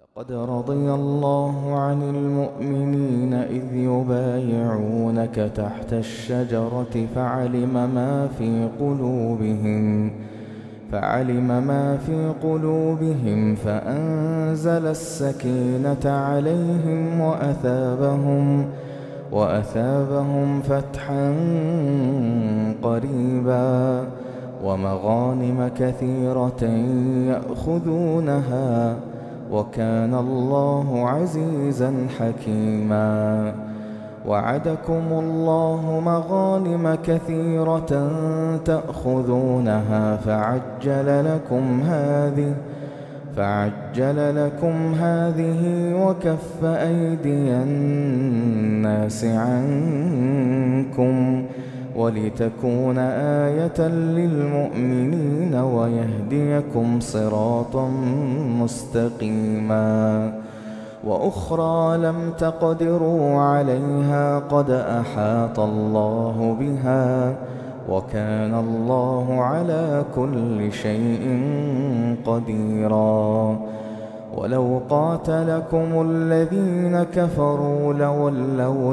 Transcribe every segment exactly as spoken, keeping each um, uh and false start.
لقد رضي الله عن المؤمنين إذ يبايعونك تحت الشجرة فعلم ما في قلوبهم فعلم ما في قلوبهم فأنزل السكينة عليهم وأثابهم وأثابهم فتحا قريبا ومغانم كثيرة يأخذونها وكان الله عزيزا حكيما. وعدكم الله مغانم كثيرة تأخذونها فعجل لكم هذه فعجل لكم هذه وكف أيدي الناس عنكم ولتكون آية للمؤمنين ويهديكم صراطا مستقيما. وأخرى لم تقدروا عليها قد أحاط الله بها وكان الله على كل شيء قديرا. ولو قاتلكم الذين كفروا لولوا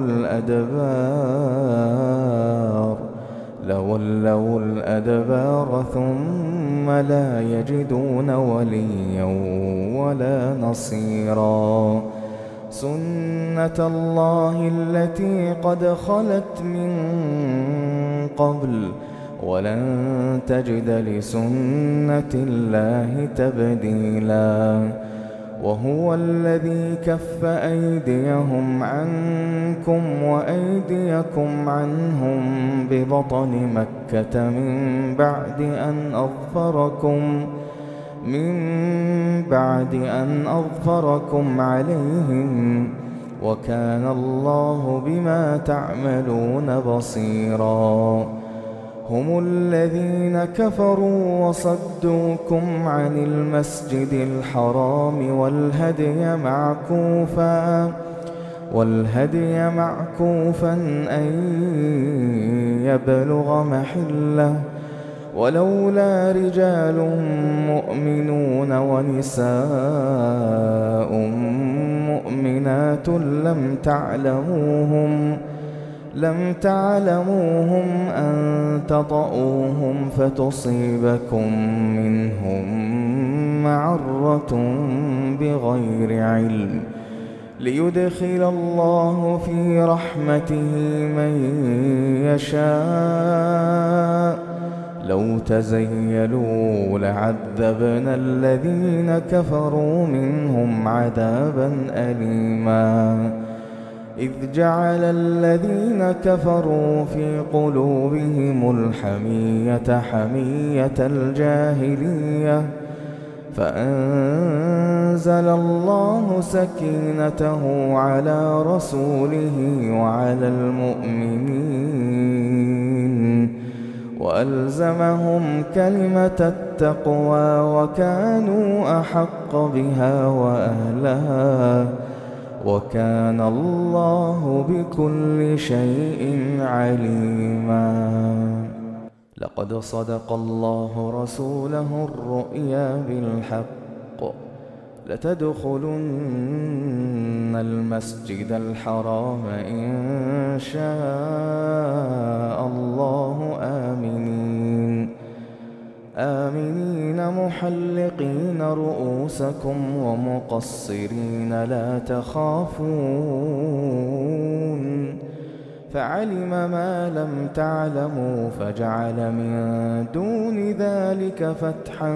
الأدبار لولوا الأدبار ثم لا يجدون وليا ولا نصيرا. سنة الله التي قد خلت من قبل ولن تجد لسنة الله تبديلا. وهو الذي كف أيديهم عنكم وأيديكم عنهم ببطن مكة من بعد أن أظفركم من بعد أن أظفركم عليهم وكان الله بما تعملون بصيرا. هم الذين كفروا وصدوكم عن المسجد الحرام والهدي معكوفا والهدي معكوفا أن يبلغ محله ولولا رجال مؤمنون ونساء مؤمنات لم تعلموهم لم تعلموهم أن تطؤوهم فتصيبكم منهم معرة بغير علم ليدخل الله في رحمته من يشاء. لو تزيلوا لعذبنا الذين كفروا منهم عذابا أليما. إذ جعل الذين كفروا في قلوبهم الحمية حمية الجاهلية فأنزل الله سكينته على رسوله وعلى المؤمنين وألزمهم كلمة التقوى وكانوا أحق بها وأهلها وكان الله بكل شيء عليما. لقد صدق الله رسوله الرؤيا بالحق لتدخلن المسجد الحرام إن شاء الله آمنين آمنين محلقين رؤوسكم ومقصرين لا تخافون فعلم ما لم تعلموا فجعل من دون ذلك فتحا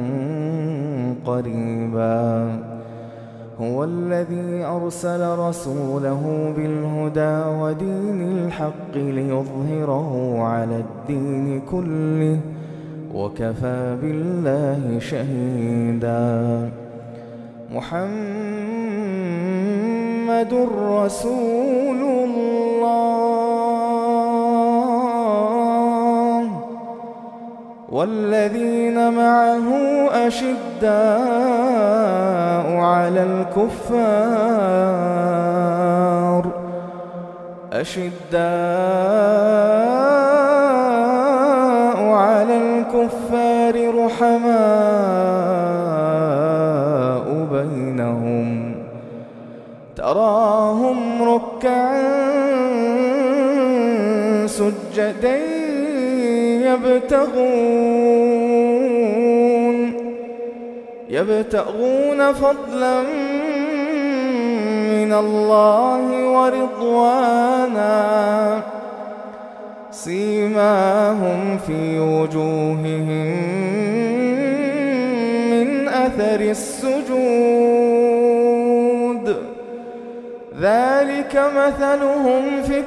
قريبا. هو الذي أرسل رسوله بالهدى ودين الحق ليظهره على الدين كله وكفى بالله شهيدا. محمد رسول الله والذين معه أشداء على الكفار أشداء على الكفار رحماء بينهم تراهم تراهم ركعا سجدا يبتغون يبتغون فضلا من الله ورضوانا سيماهم في وجوههم من أثر السجود ذلك مثلهم في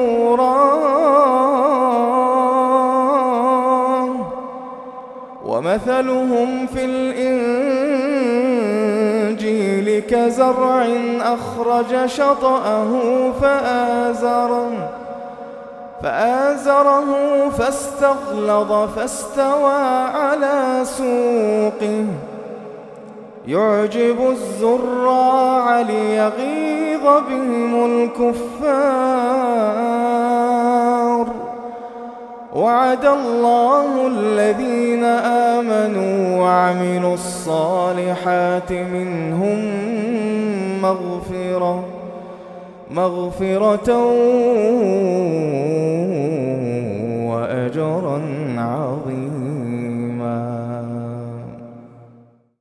التوراة ومثلهم في الإنجيل كزرع أخرج شطأه فآزره فآزره فاستغلظ فاستوى على سوقه يعجب الزراع ليغيظ بهم الكفار وعد الله الذين آمنوا وعملوا الصالحات منهم مغفرة مغفرة